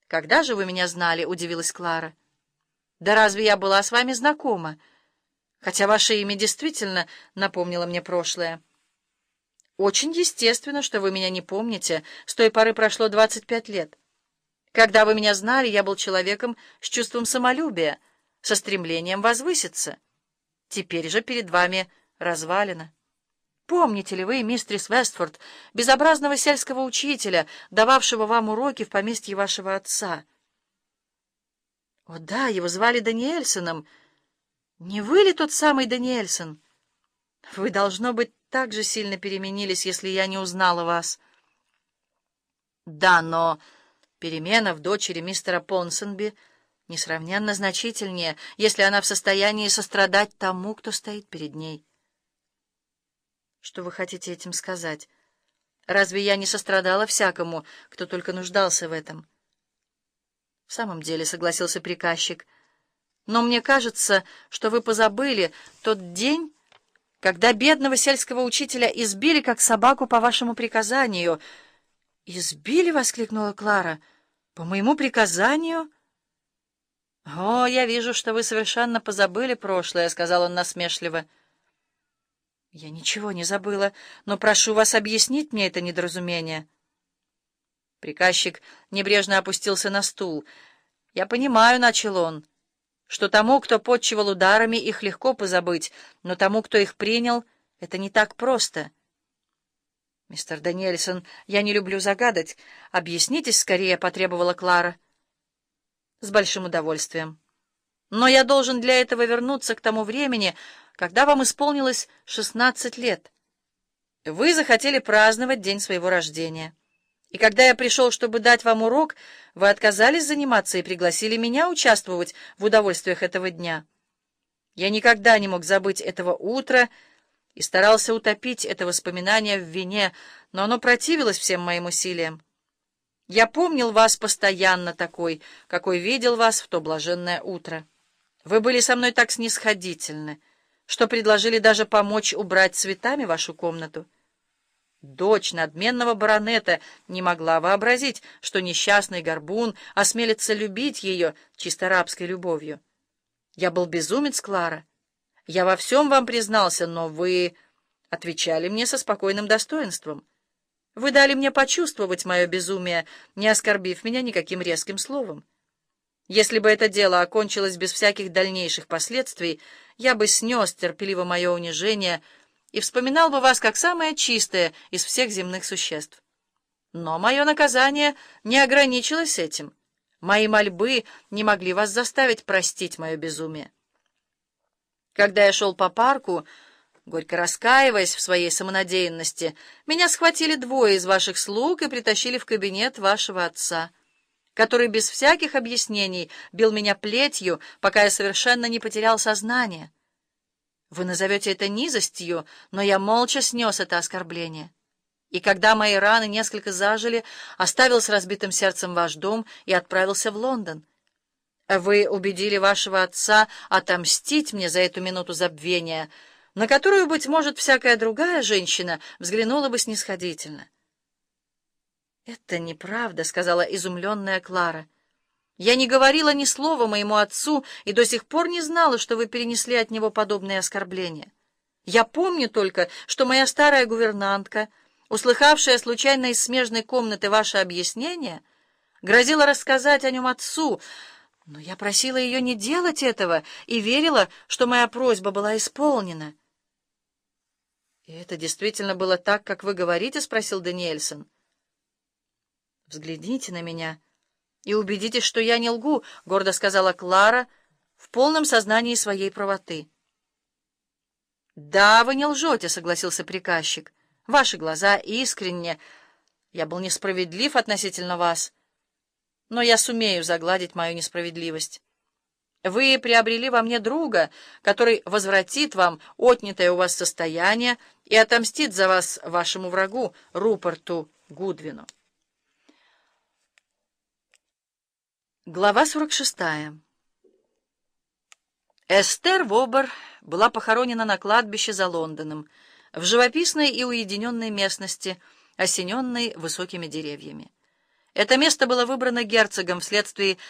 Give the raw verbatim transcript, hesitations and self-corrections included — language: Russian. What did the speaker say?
«Когда же вы меня знали?» — удивилась Клара. «Да разве я была с вами знакома? Хотя ваше имя действительно напомнило мне прошлое». «Очень естественно, что вы меня не помните. С той поры прошло двадцать пять лет. Когда вы меня знали, я был человеком с чувством самолюбия, со стремлением возвыситься. Теперь же перед вами развалина. Помните ли вы, мистерис Вестфорд, безобразного сельского учителя, дававшего вам уроки в поместье вашего отца?» «О да, его звали Даниэльсоном. Не вы ли тот самый Даниэльсон? Вы, должно быть, так же сильно переменились, если я не узнала вас». «Да, но перемена в дочери мистера Понсонби несравненно значительнее, если она в состоянии сострадать тому, кто стоит перед ней». «Что вы хотите этим сказать? Разве я не сострадала всякому, кто только нуждался в этом?» «В самом деле», — согласился приказчик, — «но мне кажется, что вы позабыли тот день, когда бедного сельского учителя избили, как собаку, по вашему приказанию». «Избили?» — воскликнула Клара. «По моему приказанию?» «О, я вижу, что вы совершенно позабыли прошлое», — сказал он насмешливо. «Я ничего не забыла, но прошу вас объяснить мне это недоразумение». Приказчик небрежно опустился на стул. «Я понимаю, — начал он, — что тому, кто подчивал ударами, их легко позабыть, но тому, кто их принял, это не так просто». «Мистер Даниэльсон, я не люблю загадать. Объяснитесь скорее», — потребовала Клара. «С большим удовольствием. Но я должен для этого вернуться к тому времени, когда вам исполнилось шестнадцать лет. Вы захотели праздновать день своего рождения. И когда я пришел, чтобы дать вам урок, вы отказались заниматься и пригласили меня участвовать в удовольствиях этого дня. Я никогда не мог забыть этого утра и старался утопить это воспоминание в вине, но оно противилось всем моим усилиям. Я помнил вас постоянно такой, какой видел вас в то блаженное утро. Вы были со мной так снисходительны, что предложили даже помочь убрать цветами вашу комнату. Дочь надменного баронета не могла вообразить, что несчастный горбун осмелится любить ее чисто рабской любовью. Я был безумец, Клара. Я во всем вам признался, но вы отвечали мне со спокойным достоинством. Вы дали мне почувствовать мое безумие, не оскорбив меня никаким резким словом. Если бы это дело окончилось без всяких дальнейших последствий, я бы снес терпеливо мое унижение и вспоминал бы вас как самое чистое из всех земных существ. Но мое наказание не ограничилось этим. Мои мольбы не могли вас заставить простить мое безумие. Когда я шел по парку, горько раскаиваясь в своей самонадеянности, меня схватили двое из ваших слуг и притащили в кабинет вашего отца, который без всяких объяснений бил меня плетью, пока я совершенно не потерял сознание. Вы назовете это низостью, но я молча снес это оскорбление. И когда мои раны несколько зажили, оставил с разбитым сердцем ваш дом и отправился в Лондон. Вы убедили вашего отца отомстить мне за эту минуту забвения, на которую, быть может, всякая другая женщина взглянула бы снисходительно. «Это неправда», — сказала изумленная Клара. «Я не говорила ни слова моему отцу и до сих пор не знала, что вы перенесли от него подобные оскорбления. Я помню только, что моя старая гувернантка, услыхавшая случайно из смежной комнаты ваше объяснение, грозила рассказать о нем отцу, но я просила ее не делать этого и верила, что моя просьба была исполнена». «И это действительно было так, как вы говорите?» — спросил Даниэльсон. «Взгляните на меня и убедитесь, что я не лгу», — гордо сказала Клара в полном сознании своей правоты. «Да, вы не лжете», — согласился приказчик. «Ваши глаза искренне. Я был несправедлив относительно вас, но я сумею загладить мою несправедливость. Вы приобрели во мне друга, который возвратит вам отнятое у вас состояние и отомстит за вас вашему врагу Руперту Гудвину». Глава сорок шестая. Эстер Вобер была похоронена на кладбище за Лондоном, в живописной и уединенной местности, осененной высокими деревьями. Это место было выбрано герцогом вследствие